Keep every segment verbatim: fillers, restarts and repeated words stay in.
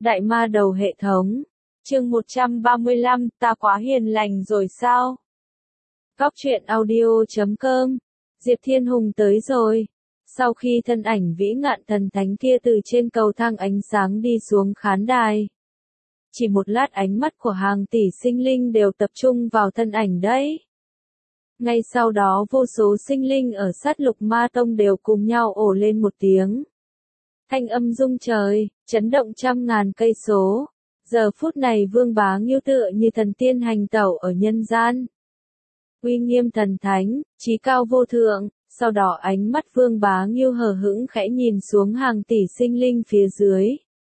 Đại ma đầu hệ thống. Chương một trăm ba mươi lăm, ta quá hiền lành rồi sao? Góc truyện audio chấm com. Diệp Thiên Hùng tới rồi. Sau khi thân ảnh vĩ ngạn thần thánh kia từ trên cầu thang ánh sáng đi xuống khán đài. Chỉ một lát ánh mắt của hàng tỷ sinh linh đều tập trung vào thân ảnh đấy. Ngay sau đó vô số sinh linh ở sát lục ma tông đều cùng nhau ồ lên một tiếng. Thanh âm rung trời, chấn động trăm ngàn cây số. Giờ phút này Vương Bá Ngưu tựa như thần tiên hành tẩu ở nhân gian. Uy nghiêm thần thánh, chí cao vô thượng, sau đó ánh mắt Vương Bá Ngưu hờ hững khẽ nhìn xuống hàng tỷ sinh linh phía dưới.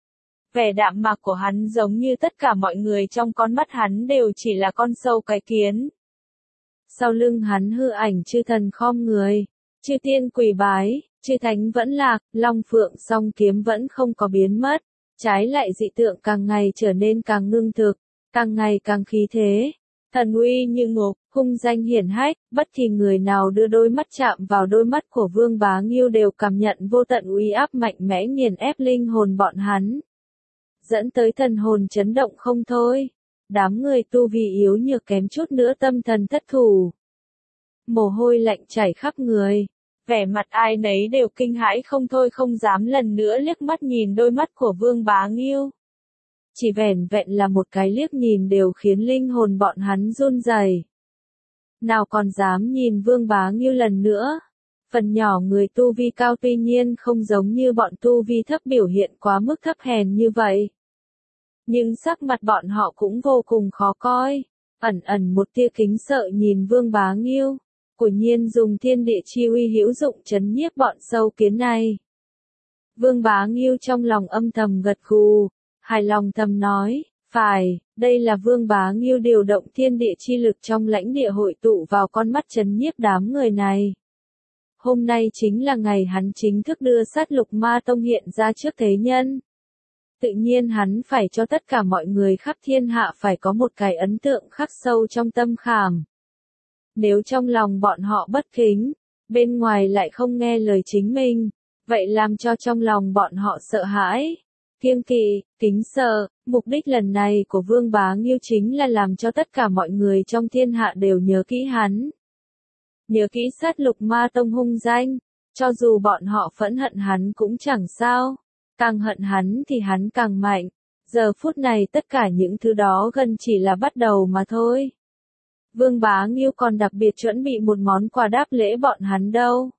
Vẻ đạm mạc của hắn giống như tất cả mọi người trong con mắt hắn đều chỉ là con sâu cái kiến. Sau lưng hắn hư ảnh chư thần khom người, chư tiên quỳ bái, chư thánh vẫn lạc, long phượng song kiếm vẫn không có biến mất, trái lại dị tượng càng ngày trở nên càng ngưng thực, càng ngày càng khí thế, thần uy như ngục, hung danh hiển hách, bất kỳ người nào đưa đôi mắt chạm vào đôi mắt của Vương Bá Ngưu đều cảm nhận vô tận uy áp mạnh mẽ nghiền ép linh hồn bọn hắn, dẫn tới thần hồn chấn động không thôi. Đám người tu vi yếu nhược kém chút nữa tâm thần thất thủ. Mồ hôi lạnh chảy khắp người. Vẻ mặt ai nấy đều kinh hãi không thôi không dám lần nữa liếc mắt nhìn đôi mắt của Vương Bá Ngưu. Chỉ vẻn vẹn là một cái liếc nhìn đều khiến linh hồn bọn hắn run rẩy. Nào còn dám nhìn Vương Bá Ngưu lần nữa. Phần nhỏ người tu vi cao tuy nhiên không giống như bọn tu vi thấp biểu hiện quá mức thấp hèn như vậy. Nhưng sắc mặt bọn họ cũng vô cùng khó coi, ẩn ẩn một tia kính sợ nhìn Vương Bá Ngưu, quả nhiên dùng thiên địa chi uy hữu dụng trấn nhiếp bọn sâu kiến này. Vương Bá Ngưu trong lòng âm thầm gật gù, hài lòng thầm nói, phải, đây là Vương Bá Ngưu điều động thiên địa chi lực trong lãnh địa hội tụ vào con mắt trấn nhiếp đám người này. Hôm nay chính là ngày hắn chính thức đưa sát lục ma tông hiện ra trước thế nhân. Tự nhiên hắn phải cho tất cả mọi người khắp thiên hạ phải có một cái ấn tượng khắc sâu trong tâm khảm. Nếu trong lòng bọn họ bất kính, bên ngoài lại không nghe lời chính mình, vậy làm cho trong lòng bọn họ sợ hãi, kiêng kỵ, kính sợ. Mục đích lần này của Vương Bá Ngưu chính là làm cho tất cả mọi người trong thiên hạ đều nhớ kỹ hắn. Nhớ kỹ sát lục ma tông hung danh, cho dù bọn họ phẫn hận hắn cũng chẳng sao. Càng hận hắn thì hắn càng mạnh. Giờ phút này tất cả những thứ đó gần chỉ là bắt đầu mà thôi. Vương Bá Ngưu còn đặc biệt chuẩn bị một món quà đáp lễ bọn hắn đâu.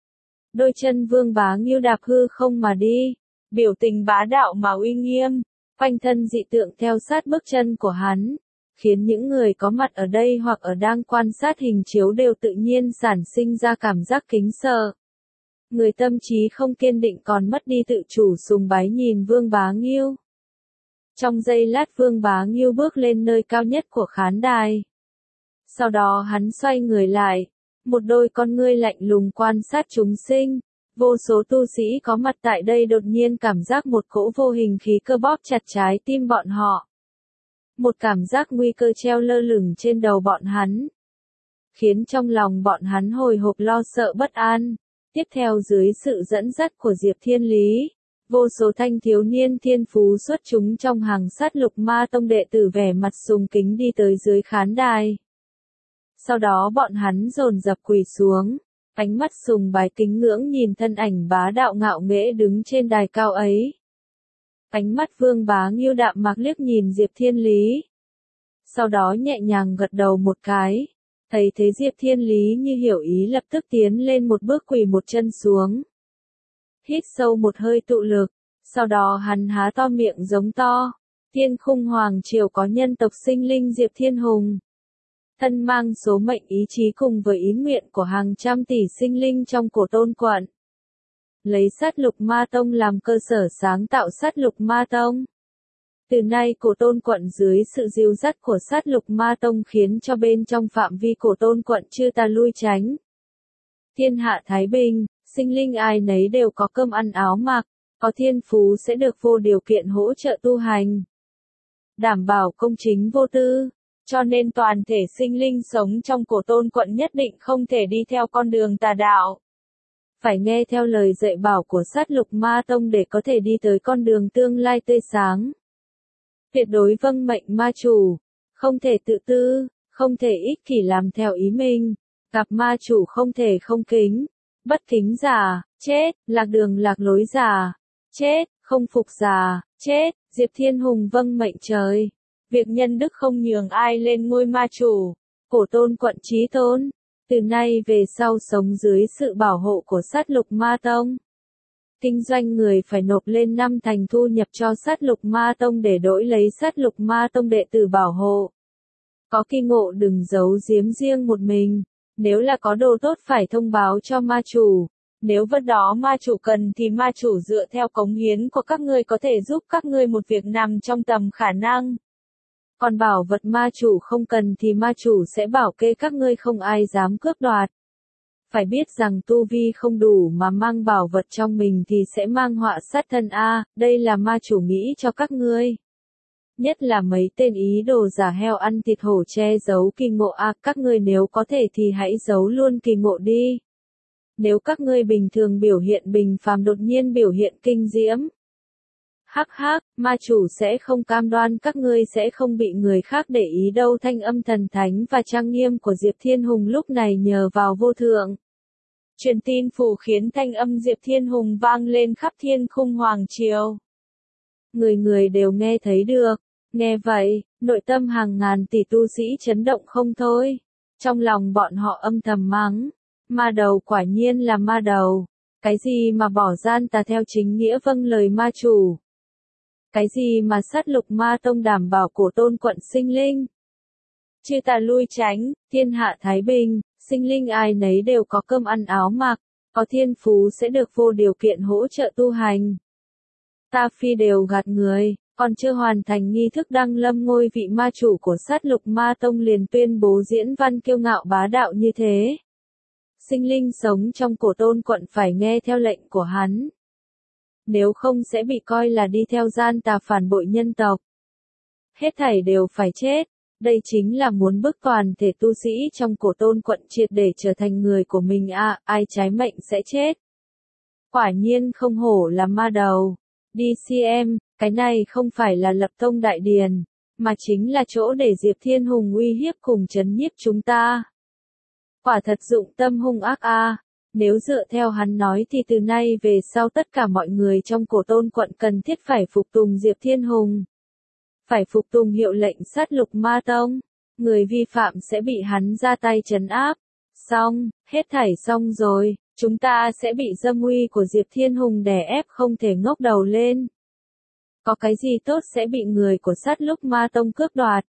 Đôi chân Vương Bá Ngưu đạp hư không mà đi. Biểu tình bá đạo mà uy nghiêm. Quanh thân dị tượng theo sát bước chân của hắn. Khiến những người có mặt ở đây hoặc ở đang quan sát hình chiếu đều tự nhiên sản sinh ra cảm giác kính sợ. Người tâm trí không kiên định còn mất đi tự chủ sùng bái nhìn Vương Bá Ngưu. Trong giây lát Vương Bá Ngưu bước lên nơi cao nhất của khán đài. Sau đó hắn xoay người lại, một đôi con ngươi lạnh lùng quan sát chúng sinh. Vô số tu sĩ có mặt tại đây đột nhiên cảm giác một cỗ vô hình khí cơ bóp chặt trái tim bọn họ. Một cảm giác nguy cơ treo lơ lửng trên đầu bọn hắn. Khiến trong lòng bọn hắn hồi hộp lo sợ bất an. Tiếp theo dưới sự dẫn dắt của Diệp Thiên Lý, vô số thanh thiếu niên thiên phú xuất chúng trong hàng sát lục ma tông đệ tử vẻ mặt sùng kính đi tới dưới khán đài. Sau đó bọn hắn dồn dập quỳ xuống, ánh mắt sùng bái kính ngưỡng nhìn thân ảnh bá đạo ngạo nghễ đứng trên đài cao ấy. Ánh mắt Vương Bá Ngưu đạm mạc liếc nhìn Diệp Thiên Lý. Sau đó nhẹ nhàng gật đầu một cái. Thấy thế Diệp Thiên Lý như hiểu ý lập tức tiến lên một bước quỳ một chân xuống. Hít sâu một hơi tụ lực, sau đó hắn há to miệng giống to. Thiên Khung Hoàng Triều có nhân tộc sinh linh Diệp Thiên Hùng. Thân mang số mệnh ý chí cùng với ý nguyện của hàng trăm tỷ sinh linh trong Cổ Tôn Quận. Lấy sát lục ma tông làm cơ sở sáng tạo sát lục ma tông. Từ nay Cổ Tôn Quận dưới sự dìu dắt của sát lục ma tông khiến cho bên trong phạm vi Cổ Tôn Quận chư ta lui tránh. Thiên hạ thái bình, sinh linh ai nấy đều có cơm ăn áo mặc, có thiên phú sẽ được vô điều kiện hỗ trợ tu hành. Đảm bảo công chính vô tư, cho nên toàn thể sinh linh sống trong Cổ Tôn Quận nhất định không thể đi theo con đường tà đạo. Phải nghe theo lời dạy bảo của sát lục ma tông để có thể đi tới con đường tương lai tươi sáng. Tuyệt đối vâng mệnh ma chủ, không thể tự tư, không thể ích kỷ làm theo ý mình, gặp ma chủ không thể không kính, bất kính giả, chết, lạc đường lạc lối giả, chết, không phục giả, chết, Diệp Thiên Hùng vâng mệnh trời. Việc nhân đức không nhường ai lên ngôi ma chủ, Cổ Tôn quận Chí Tôn, từ nay về sau sống dưới sự bảo hộ của Sát Lục Ma Tông. Kinh doanh người phải nộp lên năm thành thu nhập cho Sát Lục Ma Tông để đổi lấy Sát Lục Ma Tông đệ tử bảo hộ. Có kỳ ngộ đừng giấu giếm riêng một mình, nếu là có đồ tốt phải thông báo cho ma chủ. Nếu vật đó ma chủ cần thì ma chủ dựa theo cống hiến của các ngươi có thể giúp các ngươi một việc nằm trong tầm khả năng. Còn bảo vật ma chủ không cần thì ma chủ sẽ bảo kê các ngươi không ai dám cướp đoạt. Phải biết rằng tu vi không đủ mà mang bảo vật trong mình thì sẽ mang họa sát thân a, đây là ma chủ nghĩ cho các ngươi. Nhất là mấy tên ý đồ giả heo ăn thịt hổ che giấu kỳ ngộ a, các ngươi nếu có thể thì hãy giấu luôn kỳ ngộ đi. Nếu các ngươi bình thường biểu hiện bình phàm đột nhiên biểu hiện kinh diễm. Hắc hắc, ma chủ sẽ không cam đoan các ngươi sẽ không bị người khác để ý đâu. Thanh âm thần thánh và trang nghiêm của Diệp Thiên Hùng lúc này nhờ vào vô thượng truyền tin phù khiến thanh âm Diệp Thiên Hùng vang lên khắp thiên khung hoàng triều. Người người đều nghe thấy được, nghe vậy, nội tâm hàng ngàn tỷ tu sĩ chấn động không thôi. Trong lòng bọn họ âm thầm mắng, ma đầu quả nhiên là ma đầu, cái gì mà bỏ gian tà theo chính nghĩa vâng lời ma chủ. Cái gì mà Sát Lục Ma Tông đảm bảo Cổ Tôn quận sinh linh. Chư tà lui tránh, thiên hạ thái bình, sinh linh ai nấy đều có cơm ăn áo mặc, có thiên phú sẽ được vô điều kiện hỗ trợ tu hành. Ta phi đều gạt người, còn chưa hoàn thành nghi thức đăng lâm ngôi vị ma chủ của Sát Lục Ma Tông liền tuyên bố diễn văn kiêu ngạo bá đạo như thế. Sinh linh sống trong Cổ Tôn quận phải nghe theo lệnh của hắn. Nếu không sẽ bị coi là đi theo gian tà phản bội nhân tộc. Hết thảy đều phải chết. Đây chính là muốn bức toàn thể tu sĩ trong Cổ Tôn quận triệt để trở thành người của mình a, à, ai trái mệnh sẽ chết. Quả nhiên không hổ là ma đầu. Đi xem, cái này không phải là lập tông đại điền, mà chính là chỗ để Diệp Thiên Hùng uy hiếp cùng trấn nhiếp chúng ta. Quả thật dụng tâm hung ác a. À. Nếu dựa theo hắn nói thì từ nay về sau tất cả mọi người trong Cổ Tôn quận cần thiết phải phục tùng Diệp Thiên Hùng. Phải phục tùng hiệu lệnh Sát Lục Ma Tông. Người vi phạm sẽ bị hắn ra tay trấn áp. Xong, hết thảy xong rồi, chúng ta sẽ bị dâm uy của Diệp Thiên Hùng đè ép không thể ngóc đầu lên. Có cái gì tốt sẽ bị người của Sát Lục Ma Tông cướp đoạt.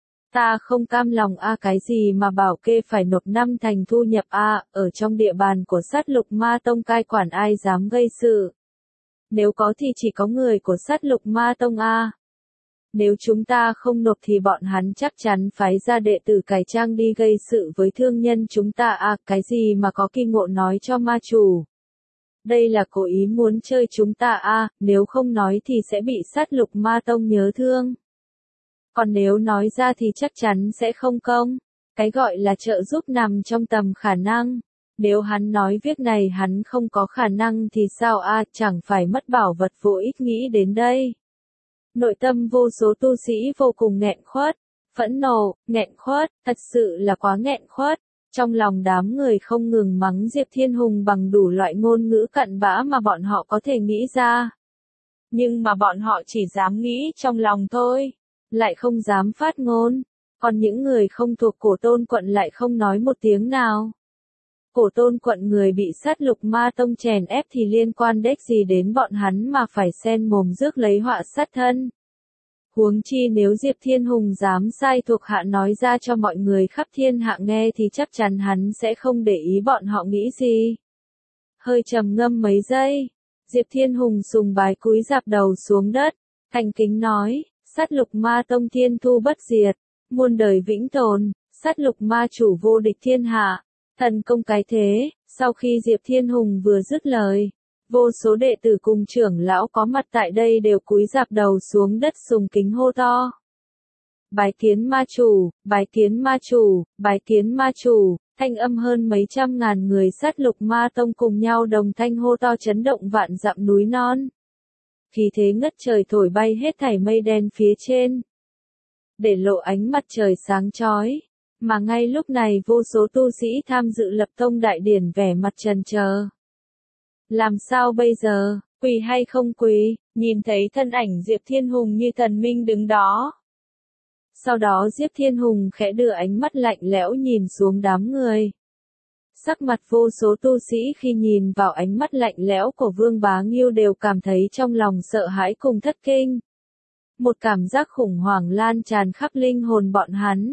Ta không cam lòng a, cái gì mà bảo kê phải nộp năm thành thu nhập a, ở trong địa bàn của Sát Lục Ma Tông cai quản ai dám gây sự. Nếu có thì chỉ có người của Sát Lục Ma Tông a. Nếu chúng ta không nộp thì bọn hắn chắc chắn phái ra đệ tử cải trang đi gây sự với thương nhân chúng ta a, cái gì mà có kỳ ngộ nói cho ma chủ. Đây là cố ý muốn chơi chúng ta a, nếu không nói thì sẽ bị Sát Lục Ma Tông nhớ thương. Còn nếu nói ra thì chắc chắn sẽ không công. Cái gọi là trợ giúp nằm trong tầm khả năng. Nếu hắn nói việc này hắn không có khả năng thì sao a, à, chẳng phải mất bảo vật vô ích nghĩ đến đây. Nội tâm vô số tu sĩ vô cùng nghẹn khuất, phẫn nộ, nghẹn khuất, thật sự là quá nghẹn khuất. Trong lòng đám người không ngừng mắng Diệp Thiên Hùng bằng đủ loại ngôn ngữ cặn bã mà bọn họ có thể nghĩ ra. Nhưng mà bọn họ chỉ dám nghĩ trong lòng thôi, lại không dám phát ngôn. Còn những người không thuộc Cổ Tôn quận lại không nói một tiếng nào. Cổ Tôn quận người bị Sát Lục Ma Tông chèn ép thì liên quan đếch gì đến bọn hắn mà phải xen mồm rước lấy họa sát thân. Huống chi nếu Diệp Thiên Hùng dám sai thuộc hạ nói ra cho mọi người khắp thiên hạ nghe thì chắc chắn hắn sẽ không để ý bọn họ nghĩ gì. Hơi trầm ngâm mấy giây, Diệp Thiên Hùng sùng bái cúi rạp đầu xuống đất, thành kính nói, Sát Lục Ma Tông thiên thu bất diệt, muôn đời vĩnh tồn, Sát Lục Ma chủ vô địch thiên hạ, thần công cái thế. Sau khi Diệp Thiên Hùng vừa dứt lời, vô số đệ tử cùng trưởng lão có mặt tại đây đều cúi rạp đầu xuống đất sùng kính hô to. Bái kiến ma chủ, bái kiến ma chủ, bái kiến ma chủ, thanh âm hơn mấy trăm ngàn người Sát Lục Ma Tông cùng nhau đồng thanh hô to chấn động vạn dặm núi non. khí thế ngất trời thổi bay hết thảy mây đen phía trên, để lộ ánh mặt trời sáng chói. Mà ngay lúc này vô số tu sĩ tham dự lập tông đại điển vẻ mặt trần chờ. Làm sao bây giờ, quỳ hay không quỳ? Nhìn thấy thân ảnh Diệp Thiên Hùng như thần minh đứng đó. Sau đó Diệp Thiên Hùng khẽ đưa ánh mắt lạnh lẽo nhìn xuống đám người. Sắc mặt vô số tu sĩ khi nhìn vào ánh mắt lạnh lẽo của Vương Bá Nghiêu đều cảm thấy trong lòng sợ hãi cùng thất kinh. Một cảm giác khủng hoảng lan tràn khắp linh hồn bọn hắn.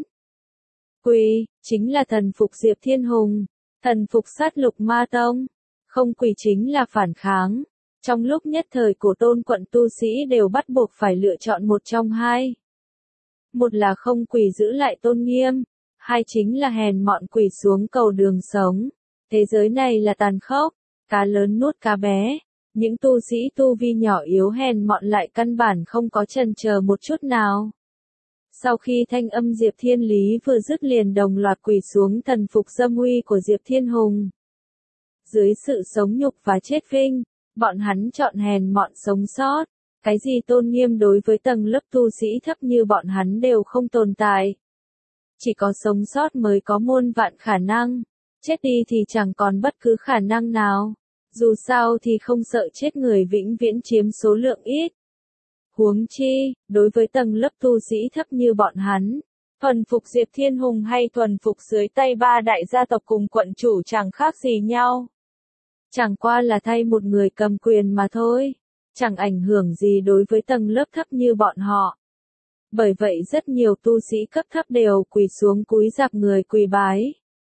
Quỳ, chính là thần phục Diệp Thiên Hùng, thần phục sát lục ma tông. Không quỳ chính là phản kháng. Trong lúc nhất thời Cổ Tôn quận tu sĩ đều bắt buộc phải lựa chọn một trong hai. Một là không quỳ giữ lại tôn nghiêm, hai chính là hèn mọn quỳ xuống cầu đường sống. Thế giới này là tàn khốc, cá lớn nuốt cá bé. Những tu sĩ tu vi nhỏ yếu hèn mọn lại căn bản không có chần chờ một chút nào. Sau khi thanh âm Diệp Thiên Lý vừa dứt liền đồng loạt quỳ xuống thần phục dâm uy của Diệp Thiên Hùng. Dưới sự sống nhục và chết vinh, bọn hắn chọn hèn mọn sống sót. Cái gì tôn nghiêm đối với tầng lớp tu sĩ thấp như bọn hắn đều không tồn tại. Chỉ có sống sót mới có muôn vạn khả năng. Chết đi thì chẳng còn bất cứ khả năng nào. Dù sao thì không sợ chết người vĩnh viễn chiếm số lượng ít. Huống chi, đối với tầng lớp tu sĩ thấp như bọn hắn, thuần phục Diệp Thiên Hùng hay thuần phục dưới tay ba đại gia tộc cùng quận chủ chẳng khác gì nhau. Chẳng qua là thay một người cầm quyền mà thôi, chẳng ảnh hưởng gì đối với tầng lớp thấp như bọn họ. Bởi vậy rất nhiều tu sĩ cấp thấp đều quỳ xuống cúi rạp người quỳ bái.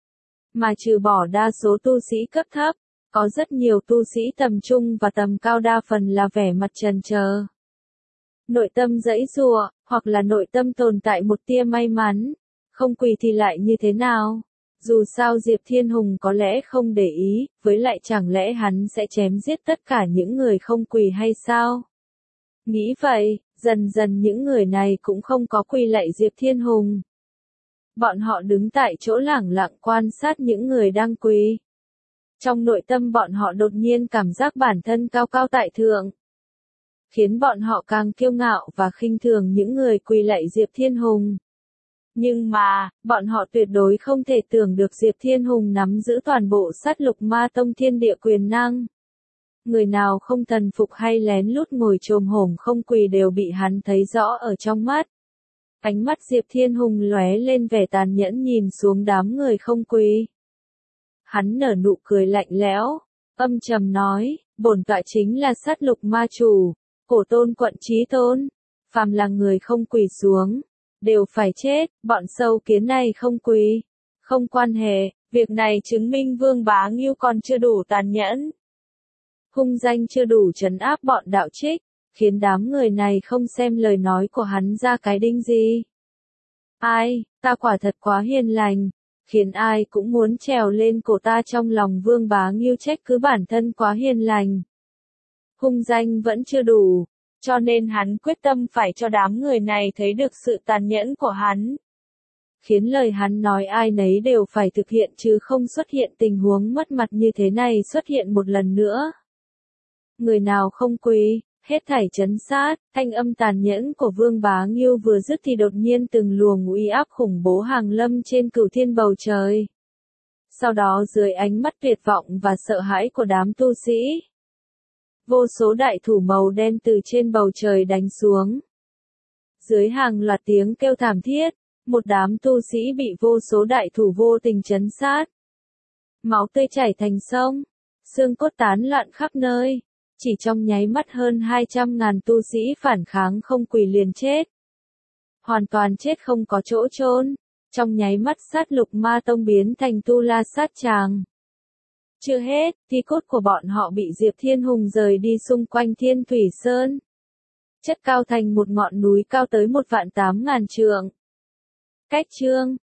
Mà trừ bỏ đa số tu sĩ cấp thấp, có rất nhiều tu sĩ tầm trung và tầm cao đa phần là vẻ mặt trần chờ. Nội tâm giãy giụa, hoặc là nội tâm tồn tại một tia may mắn, không quỳ thì lại như thế nào? Dù sao Diệp Thiên Hùng có lẽ không để ý, với lại chẳng lẽ hắn sẽ chém giết tất cả những người không quỳ hay sao? Nghĩ vậy, dần dần những người này cũng không có quỳ lạy Diệp Thiên Hùng. Bọn họ đứng tại chỗ lẳng lặng quan sát những người đang quỳ. Trong nội tâm bọn họ đột nhiên cảm giác bản thân cao cao tại thượng. Khiến bọn họ càng kiêu ngạo và khinh thường những người quỳ lạy Diệp Thiên Hùng. Nhưng mà, bọn họ tuyệt đối không thể tưởng được Diệp Thiên Hùng nắm giữ toàn bộ sát lục ma tông thiên địa quyền năng. Người nào không thần phục hay lén lút ngồi chồm hổm không quỳ đều bị hắn thấy rõ ở trong mắt. Ánh mắt Diệp Thiên Hùng lóe lên vẻ tàn nhẫn nhìn xuống đám người không quỳ. Hắn nở nụ cười lạnh lẽo, âm trầm nói, bổn tọa chính là sát lục ma chủ, Cổ Tôn quận Chí Tôn, phàm là người không quỳ xuống, đều phải chết, bọn sâu kiến này không quỳ. Không quan hệ, việc này chứng minh Vương Bá Nghiêu còn chưa đủ tàn nhẫn. Hung danh chưa đủ trấn áp bọn đạo trích, khiến đám người này không xem lời nói của hắn ra cái đinh gì. Ai, ta quả thật quá hiền lành, khiến ai cũng muốn trèo lên cổ ta trong lòng Vương Bá Nghiêu trách cứ bản thân quá hiền lành. Hung danh vẫn chưa đủ, cho nên hắn quyết tâm phải cho đám người này thấy được sự tàn nhẫn của hắn. Khiến lời hắn nói ai nấy đều phải thực hiện chứ không xuất hiện tình huống mất mặt như thế này xuất hiện một lần nữa. Người nào không quỳ, hết thảy trấn sát, thanh âm tàn nhẫn của Vương Bá Nghiêu vừa dứt thì đột nhiên từng luồng uy áp khủng bố hàng lâm trên cửu thiên bầu trời. Sau đó dưới ánh mắt tuyệt vọng và sợ hãi của đám tu sĩ, vô số đại thủ màu đen từ trên bầu trời đánh xuống. Dưới hàng loạt tiếng kêu thảm thiết, một đám tu sĩ bị vô số đại thủ vô tình trấn sát. Máu tươi chảy thành sông, xương cốt tán loạn khắp nơi. Chỉ trong nháy mắt hơn hai trăm ngàn tu sĩ phản kháng không quỳ liền chết. Hoàn toàn chết không có chỗ chôn. Trong nháy mắt sát lục ma tông biến thành tu la sát tràng. Chưa hết, thi cốt của bọn họ bị Diệp Thiên Hùng rời đi xung quanh Thiên Thủy Sơn. Chất cao thành một ngọn núi cao tới một vạn tám ngàn trượng. Cách chương